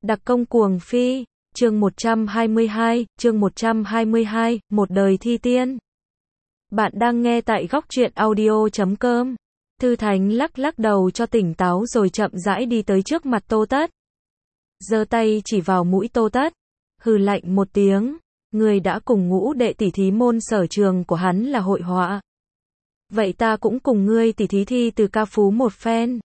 Đặc công cuồng phi, chương 122, một đời thi tiên. Bạn đang nghe tại góc truyện audio.com. Thư Thánh lắc lắc đầu cho tỉnh táo rồi chậm rãi đi tới trước mặt Tô Tất. Giơ tay chỉ vào mũi Tô Tất, hừ lạnh một tiếng, người đã cùng ngũ đệ tỉ thí môn sở trường của hắn là hội họa. Vậy ta cũng cùng ngươi tỉ thí thi từ ca phú một phen.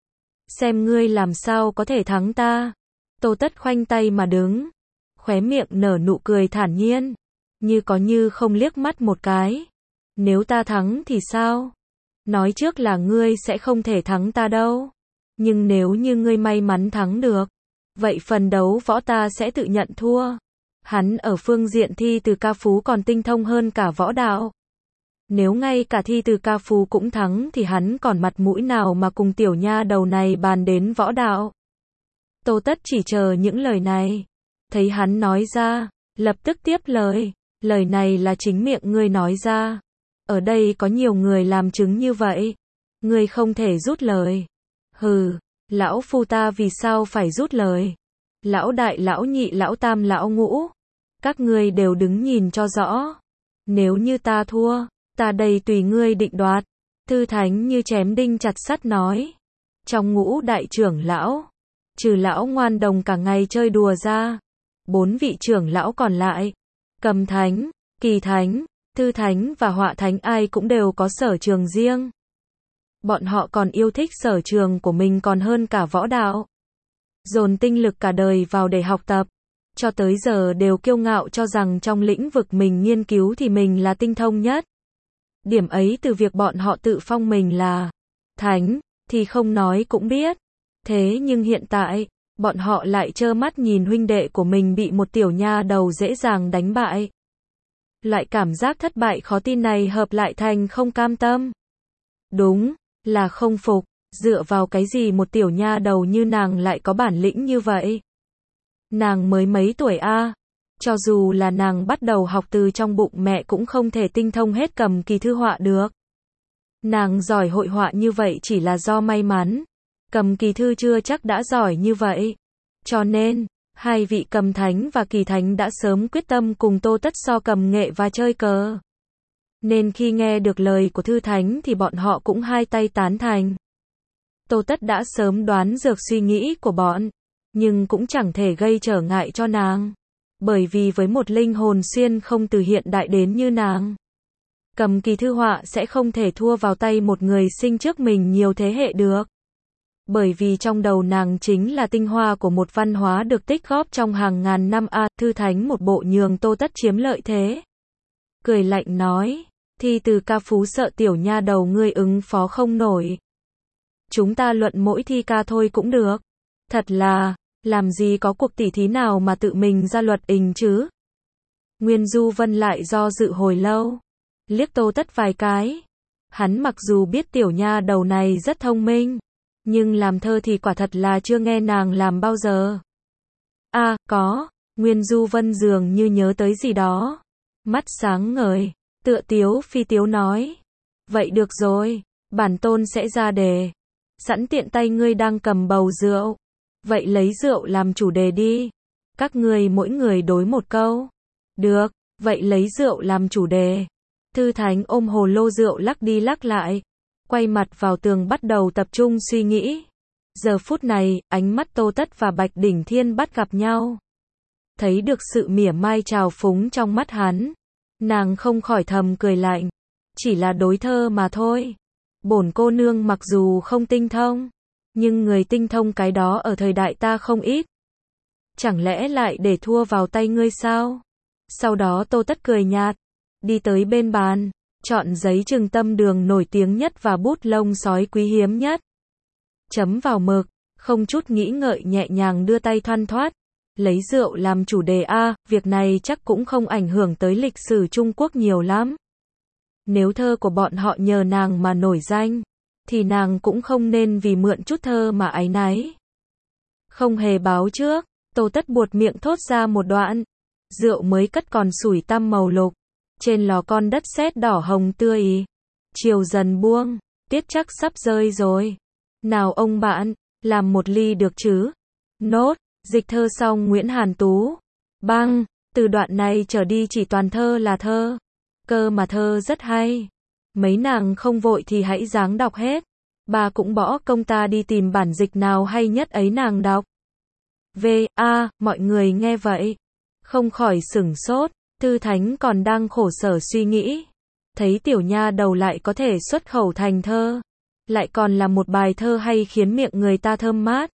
Xem ngươi làm sao có thể thắng ta. Tô Tất khoanh tay mà đứng, khóe miệng nở nụ cười thản nhiên, như có như không liếc mắt một cái. Nếu ta thắng thì sao? Nói trước là ngươi sẽ không thể thắng ta đâu. Nhưng nếu như ngươi may mắn thắng được, vậy phần đấu võ ta sẽ tự nhận thua. Hắn ở phương diện thi từ ca phú còn tinh thông hơn cả võ đạo. Nếu ngay cả thi từ ca phú cũng thắng thì hắn còn mặt mũi nào mà cùng tiểu nha đầu này bàn đến võ đạo. Tô Tất chỉ chờ những lời này. Thấy hắn nói ra, lập tức tiếp lời. Lời này là chính miệng ngươi nói ra. Ở đây có nhiều người làm chứng như vậy. Ngươi không thể rút lời. Hừ, lão phu ta vì sao phải rút lời? Lão đại, lão nhị, lão tam, lão ngũ. Các ngươi đều đứng nhìn cho rõ. Nếu như ta thua, ta đây tùy ngươi định đoạt. Thư Thánh như chém đinh chặt sắt nói. Trong ngũ đại trưởng lão, trừ lão ngoan đồng cả ngày chơi đùa ra, 4 vị trưởng lão còn lại, Cầm Thánh, Kỳ Thánh, Thư Thánh và Họa Thánh ai cũng đều có sở trường riêng. Bọn họ còn yêu thích sở trường của mình còn hơn cả võ đạo. Dồn tinh lực cả đời vào để học tập, cho tới giờ đều kiêu ngạo cho rằng trong lĩnh vực mình nghiên cứu thì mình là tinh thông nhất. Điểm ấy từ việc bọn họ tự phong mình là Thánh, thì không nói cũng biết. Thế nhưng hiện tại, bọn họ lại trơ mắt nhìn huynh đệ của mình bị một tiểu nha đầu dễ dàng đánh bại. Loại cảm giác thất bại khó tin này hợp lại thành không cam tâm. Đúng, là không phục, dựa vào cái gì một tiểu nha đầu như nàng lại có bản lĩnh như vậy? Nàng mới mấy tuổi a? Cho dù là nàng bắt đầu học từ trong bụng mẹ cũng không thể tinh thông hết cầm kỳ thư họa được. Nàng giỏi hội họa như vậy chỉ là do may mắn. Cầm kỳ thư chưa chắc đã giỏi như vậy. Cho nên, hai vị Cầm Thánh và Kỳ Thánh đã sớm quyết tâm cùng Tô Tất so cầm nghệ và chơi cờ. Nên khi nghe được lời của Thư Thánh thì bọn họ cũng hai tay tán thành. Tô Tất đã sớm đoán được suy nghĩ của bọn, nhưng cũng chẳng thể gây trở ngại cho nàng. Bởi vì với một linh hồn xuyên không từ hiện đại đến như nàng, cầm kỳ thư họa sẽ không thể thua vào tay một người sinh trước mình nhiều thế hệ được. Bởi vì trong đầu nàng chính là tinh hoa của một văn hóa được tích góp trong hàng ngàn năm a. Thư Thánh một bộ nhường Tô Tất chiếm lợi thế. Cười lạnh nói, thi từ ca phú sợ tiểu nha đầu ngươi ứng phó không nổi. Chúng ta luận mỗi thi ca thôi cũng được. Thật là, làm gì có cuộc tỉ thí nào mà tự mình ra luật ình chứ? Nguyên Du Vân lại do dự hồi lâu, liếc Tô Tất vài cái. Hắn mặc dù biết tiểu nha đầu này rất thông minh, nhưng làm thơ thì quả thật là chưa nghe nàng làm bao giờ. Có, Nguyên Du Vân dường như nhớ tới gì đó. Mắt sáng ngời, tựa tiếu phi tiếu nói. Vậy được rồi, bản tôn sẽ ra đề. Sẵn tiện tay ngươi đang cầm bầu rượu. Vậy lấy rượu làm chủ đề đi. Các ngươi mỗi người đối một câu. Được, vậy lấy rượu làm chủ đề. Thư Thánh ôm hồ lô rượu lắc đi lắc lại, quay mặt vào tường bắt đầu tập trung suy nghĩ. Giờ phút này, ánh mắt Tô Tất và Bạch Đỉnh Thiên bắt gặp nhau. Thấy được sự mỉa mai trào phúng trong mắt hắn, nàng không khỏi thầm cười lạnh. Chỉ là đối thơ mà thôi. Bổn cô nương mặc dù không tinh thông, nhưng người tinh thông cái đó ở thời đại ta không ít. Chẳng lẽ lại để thua vào tay ngươi sao? Sau đó Tô Tất cười nhạt, đi tới bên bàn, chọn giấy trừng tâm đường nổi tiếng nhất và bút lông sói quý hiếm nhất. Chấm vào mực, không chút nghĩ ngợi nhẹ nhàng đưa tay thoăn thoắt. Lấy rượu làm chủ đề việc này chắc cũng không ảnh hưởng tới lịch sử Trung Quốc nhiều lắm. Nếu thơ của bọn họ nhờ nàng mà nổi danh, thì nàng cũng không nên vì mượn chút thơ mà áy náy. Không hề báo trước, Tô Tất buột miệng thốt ra một đoạn. Rượu mới cất còn sủi tăm màu lục, trên lò con đất sét đỏ hồng tươi. Chiều dần buông, tiết chắc sắp rơi rồi. Nào ông bạn, làm một ly được chứ? Nốt, Dịch thơ xong Nguyễn Hàn Tú. Băng, từ đoạn này trở đi chỉ toàn thơ là thơ. Cơ mà thơ rất hay. Mấy nàng không vội thì hãy ráng đọc hết. Bà cũng bỏ công ta đi tìm bản dịch nào hay nhất ấy nàng đọc. Mọi người nghe vậy. Không khỏi sửng sốt. Thư Thánh còn đang khổ sở suy nghĩ. Thấy tiểu nha đầu lại có thể xuất khẩu thành thơ. Lại còn là một bài thơ hay khiến miệng người ta thơm mát.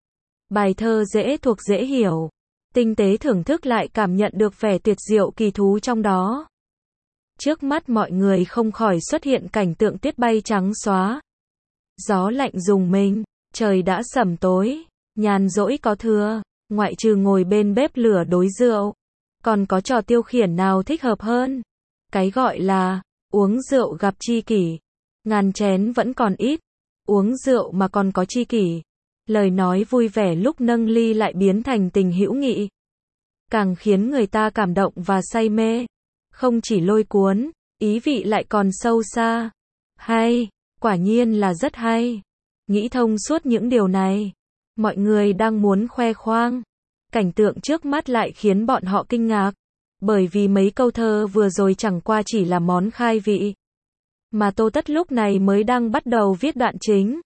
Bài thơ dễ thuộc dễ hiểu. Tinh tế thưởng thức lại cảm nhận được vẻ tuyệt diệu kỳ thú trong đó. Trước mắt mọi người không khỏi xuất hiện cảnh tượng tuyết bay trắng xóa. Gió lạnh rùng mình, trời đã sẩm tối, nhàn rỗi có thưa, ngoại trừ ngồi bên bếp lửa đối rượu. Còn có trò tiêu khiển nào thích hợp hơn? Cái gọi là, uống rượu gặp tri kỷ. Ngàn chén vẫn còn ít, uống rượu mà còn có tri kỷ. Lời nói vui vẻ lúc nâng ly lại biến thành tình hữu nghị. Càng khiến người ta cảm động và say mê. Không chỉ lôi cuốn, ý vị lại còn sâu xa. Hay, quả nhiên là rất hay. Nghĩ thông suốt những điều này. Mọi người đang muốn khoe khoang. Cảnh tượng trước mắt lại khiến bọn họ kinh ngạc. Bởi vì mấy câu thơ vừa rồi chẳng qua chỉ là món khai vị. Mà Tô Tất lúc này mới đang bắt đầu viết đoạn chính.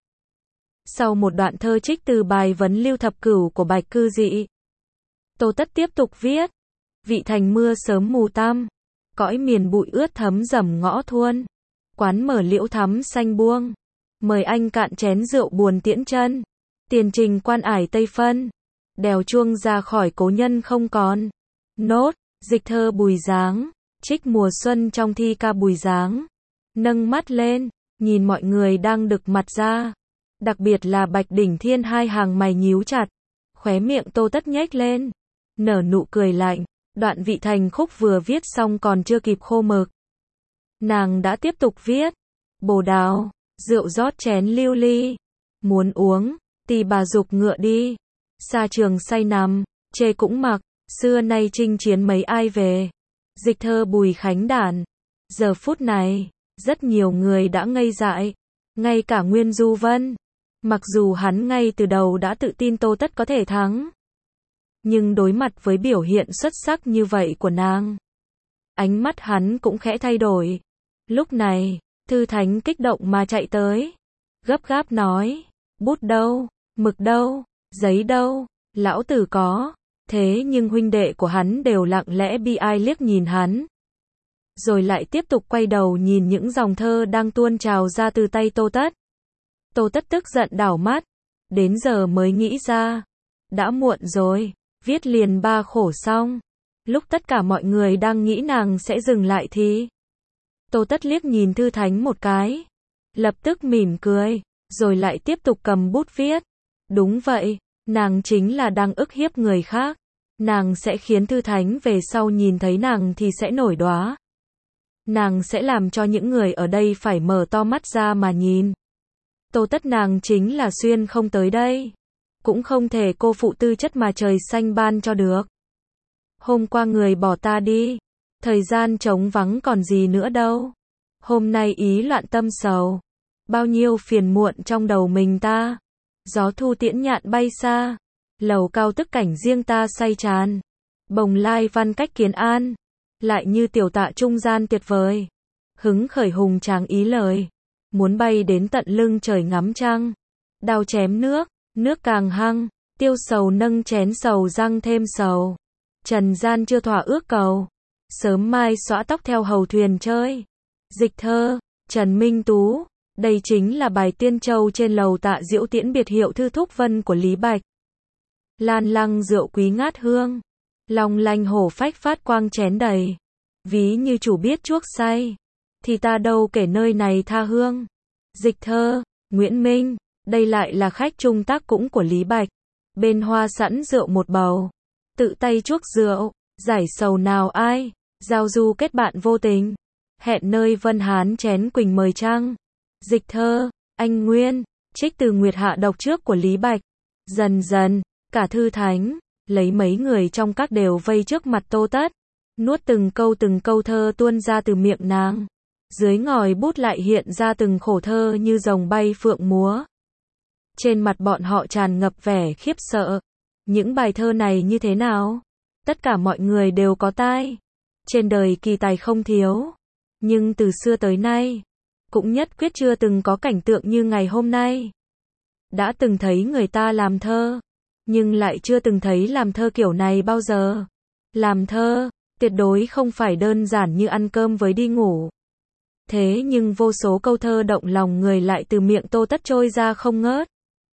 Sau một đoạn thơ trích từ bài vấn Lưu Thập Cửu của Bạch Cư Dị, Tô Tất tiếp tục viết. Vị thành mưa sớm mù tăm, cõi miền bụi ướt thấm dầm ngõ thuôn. Quán mở liễu thắm xanh buông, mời anh cạn chén rượu buồn tiễn chân. Tiền trình quan ải Tây Phân, đèo chuông ra khỏi cố nhân không còn. Nốt, dịch thơ Bùi Giáng, trích mùa xuân trong thi ca Bùi Giáng. Nâng mắt lên, nhìn mọi người đang đực mặt ra. Đặc biệt là Bạch Đỉnh Thiên hai hàng mày nhíu chặt. Khóe miệng Tô Tất nhếch lên, nở nụ cười lạnh. Đoạn vị thành khúc vừa viết xong còn chưa kịp khô mực. Nàng đã tiếp tục viết. Bồ đào, rượu rót chén lưu ly. Muốn uống, thì bà giục ngựa đi. Xa trường say nằm, chê cũng mặc. Xưa nay chinh chiến mấy ai về. Dịch thơ Bùi Khánh Đản. Giờ phút này, rất nhiều người đã ngây dại. Ngay cả Nguyên Du Vân. Mặc dù hắn ngay từ đầu đã tự tin Tô Tất có thể thắng. Nhưng đối mặt với biểu hiện xuất sắc như vậy của nàng, ánh mắt hắn cũng khẽ thay đổi. Lúc này, Thư Thánh kích động mà chạy tới. Gấp gáp nói, bút đâu, mực đâu, giấy đâu, lão tử có. Thế nhưng huynh đệ của hắn đều lặng lẽ bi ai liếc nhìn hắn. Rồi lại tiếp tục quay đầu nhìn những dòng thơ đang tuôn trào ra từ tay Tô Tất. Tô Tất tức giận đảo mắt. Đến giờ mới nghĩ ra. Đã muộn rồi. Viết liền ba khổ xong. Lúc tất cả mọi người đang nghĩ nàng sẽ dừng lại thì Tô Tất liếc nhìn Thư Thánh một cái. Lập tức mỉm cười. Rồi lại tiếp tục cầm bút viết. Đúng vậy. Nàng chính là đang ức hiếp người khác. Nàng sẽ khiến Thư Thánh về sau nhìn thấy nàng thì sẽ nổi đoá. Nàng sẽ làm cho những người ở đây phải mở to mắt ra mà nhìn. Tô Tất nàng chính là xuyên không tới đây. Cũng không thể cô phụ tư chất mà trời xanh ban cho được. Hôm qua người bỏ ta đi. Thời gian trống vắng còn gì nữa đâu. Hôm nay ý loạn tâm sầu. Bao nhiêu phiền muộn trong đầu mình ta. Gió thu tiễn nhạn bay xa. Lầu cao tức cảnh riêng ta say tràn. Bồng lai văn cách kiến an. Lại như tiểu tạ trung gian tuyệt vời. Hứng khởi hùng tráng ý lời. Muốn bay đến tận lưng trời ngắm trăng. Đao chém nước, nước càng hăng. Tiêu sầu nâng chén sầu răng thêm sầu. Trần gian chưa thỏa ước cầu. Sớm mai xõa tóc theo hầu thuyền chơi. Dịch thơ, Trần Minh Tú. Đây chính là bài Tiên Châu trên lầu Tạ Diễu Tiễn biệt hiệu Thư Thúc Vân của Lý Bạch. Lan lăng rượu quý ngát hương. Long lanh hổ phách phát quang chén đầy. Ví như chủ biết chuốc say. Thì ta đâu kể nơi này tha hương. Dịch thơ, Nguyễn Minh. Đây lại là khách trung tác cũng của Lý Bạch. Bên hoa sẵn rượu một bầu. Tự tay chuốc rượu. Giải sầu nào ai. Giao du kết bạn vô tình. Hẹn nơi Vân Hán chén quỳnh mời trăng. Dịch thơ, Anh Nguyên. Trích từ Nguyệt Hạ độc trước của Lý Bạch. Dần dần, cả Thư Thánh, lấy mấy người trong các đều vây trước mặt Tô Tất. Nuốt từng câu thơ tuôn ra từ miệng nàng. Dưới ngòi bút lại hiện ra từng khổ thơ như rồng bay phượng múa. Trên mặt bọn họ tràn ngập vẻ khiếp sợ. Những bài thơ này như thế nào? Tất cả mọi người đều có tai. Trên đời kỳ tài không thiếu. Nhưng từ xưa tới nay, cũng nhất quyết chưa từng có cảnh tượng như ngày hôm nay. Đã từng thấy người ta làm thơ, nhưng lại chưa từng thấy làm thơ kiểu này bao giờ. Làm thơ, tuyệt đối không phải đơn giản như ăn cơm với đi ngủ. Thế nhưng vô số câu thơ động lòng người lại từ miệng Tô Tất trôi ra không ngớt.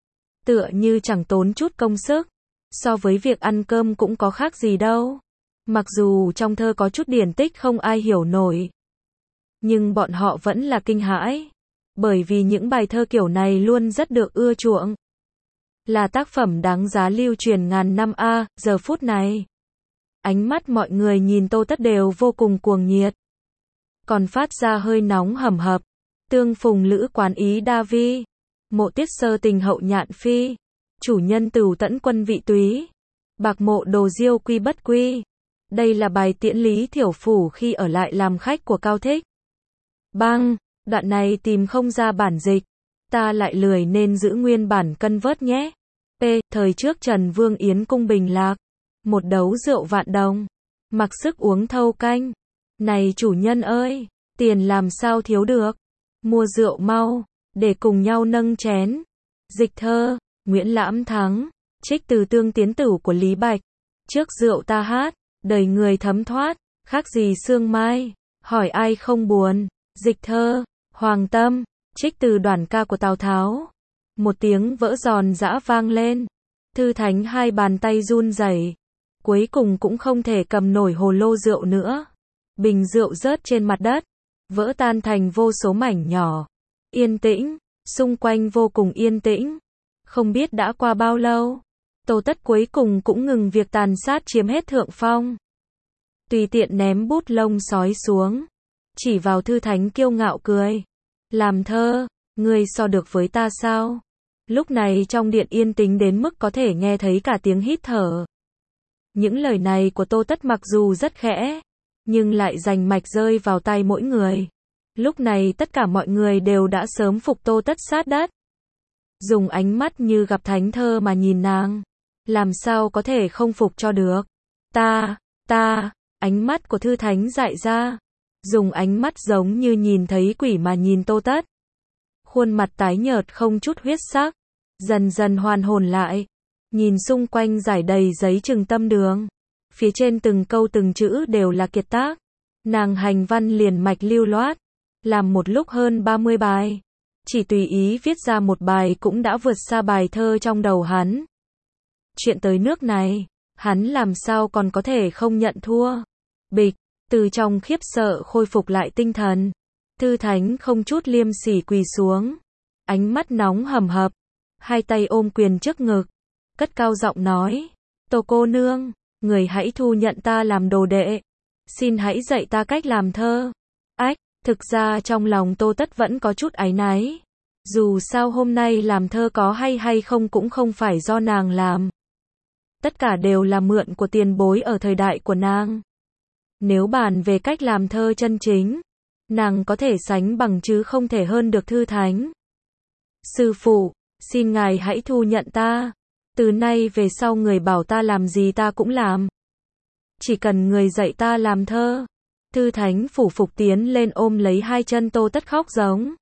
Tựa như chẳng tốn chút công sức. So với việc ăn cơm cũng có khác gì đâu. Mặc dù trong thơ có chút điển tích không ai hiểu nổi, nhưng bọn họ vẫn là kinh hãi. Bởi vì những bài thơ kiểu này luôn rất được ưa chuộng. Là tác phẩm đáng giá lưu truyền ngàn năm giờ phút này. Ánh mắt mọi người nhìn Tô Tất đều vô cùng cuồng nhiệt. Còn phát ra hơi nóng hầm hập. Tương phùng lữ quán ý đa vi. Mộ tiết sơ tình hậu nhạn phi. Chủ nhân tửu tẫn quân vị túy. Bạc mộ đồ diêu quy bất quy. Đây là bài tiễn Lý Thiểu Phủ khi ở lại làm khách của Cao Thích. Bang, đoạn này tìm không ra bản dịch. Ta lại lười nên giữ nguyên bản cân vớt nhé. Thời trước Trần Vương Yến cung bình lạc. Một đấu rượu vạn đồng. Mặc sức uống thâu canh. Này chủ nhân ơi, tiền làm sao thiếu được. Mua rượu mau, để cùng nhau nâng chén. Dịch thơ, Nguyễn Lãm Thắng. Trích từ Tương Tiến Tửu của Lý Bạch. Trước rượu ta hát, đời người thấm thoát. Khác gì sương mai, hỏi ai không buồn. Dịch thơ, Hoàng Tâm. Trích từ Đoản ca của Tào Tháo. Một tiếng vỡ giòn giã vang lên. Thư Thánh hai bàn tay run rẩy. Cuối cùng cũng không thể cầm nổi hồ lô rượu nữa. Bình rượu rớt trên mặt đất, vỡ tan thành vô số mảnh nhỏ. Yên tĩnh, xung quanh vô cùng yên tĩnh. Không biết đã qua bao lâu, Tô Tất cuối cùng cũng ngừng việc tàn sát chiếm hết thượng phong. Tùy tiện ném bút lông sói xuống, chỉ vào Thư Thánh kiêu ngạo cười. Làm thơ, ngươi so được với ta sao? Lúc này trong điện yên tĩnh đến mức có thể nghe thấy cả tiếng hít thở. Những lời này của Tô Tất mặc dù rất khẽ, nhưng lại rành mạch rơi vào tai mỗi người. Lúc này tất cả mọi người đều đã sớm phục Tô Tất sát đất. Dùng ánh mắt như gặp thánh thơ mà nhìn nàng. Làm sao có thể không phục cho được. Ánh mắt của Thư Thánh dại ra. Dùng ánh mắt giống như nhìn thấy quỷ mà nhìn Tô Tất. Khuôn mặt tái nhợt không chút huyết sắc. Dần dần hoàn hồn lại. Nhìn xung quanh rải đầy giấy trừng tâm đường. Phía trên từng câu từng chữ đều là kiệt tác. Nàng hành văn liền mạch lưu loát. Làm một lúc hơn 30 bài. Chỉ tùy ý viết ra một bài cũng đã vượt xa bài thơ trong đầu hắn. Chuyện tới nước này, hắn làm sao còn có thể không nhận thua. Bịch, từ trong khiếp sợ khôi phục lại tinh thần. Thư Thánh không chút liêm sỉ quỳ xuống. Ánh mắt nóng hầm hập. Hai tay ôm quyền trước ngực. Cất cao giọng nói. Tô cô nương, người hãy thu nhận ta làm đồ đệ. Xin hãy dạy ta cách làm thơ. Thực ra trong lòng Tô Tất vẫn có chút áy náy. Dù sao hôm nay làm thơ có hay không cũng không phải do nàng làm. Tất cả đều là mượn của tiền bối ở thời đại của nàng. Nếu bàn về cách làm thơ chân chính, nàng có thể sánh bằng chứ không thể hơn được Thư Thánh. Sư phụ, xin ngài hãy thu nhận ta. Từ nay về sau người bảo ta làm gì ta cũng làm. Chỉ cần người dạy ta làm thơ. Thư Thánh phủ phục tiến lên ôm lấy hai chân Tô Tất khóc giống.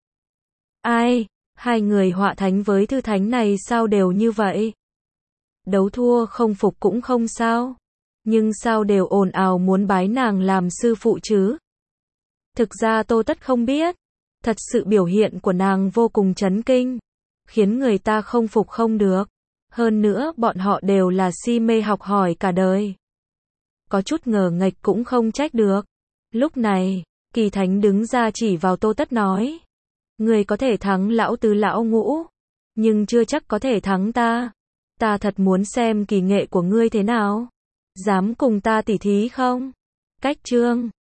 Ai, hai người họa thánh với Thư Thánh này sao đều như vậy? Đấu thua không phục cũng không sao. Nhưng sao đều ồn ào muốn bái nàng làm sư phụ chứ? Thực ra Tô Tất không biết. Thật sự biểu hiện của nàng vô cùng chấn kinh. Khiến người ta không phục không được. Hơn nữa bọn họ đều là si mê học hỏi cả đời. Có chút ngờ nghệch cũng không trách được. Lúc này, Kỳ Thánh đứng ra chỉ vào Tô Tất nói. Người có thể thắng lão tứ lão ngũ. Nhưng chưa chắc có thể thắng ta. Ta thật muốn xem kỳ nghệ của ngươi thế nào. Dám cùng ta tỉ thí không? Cách chương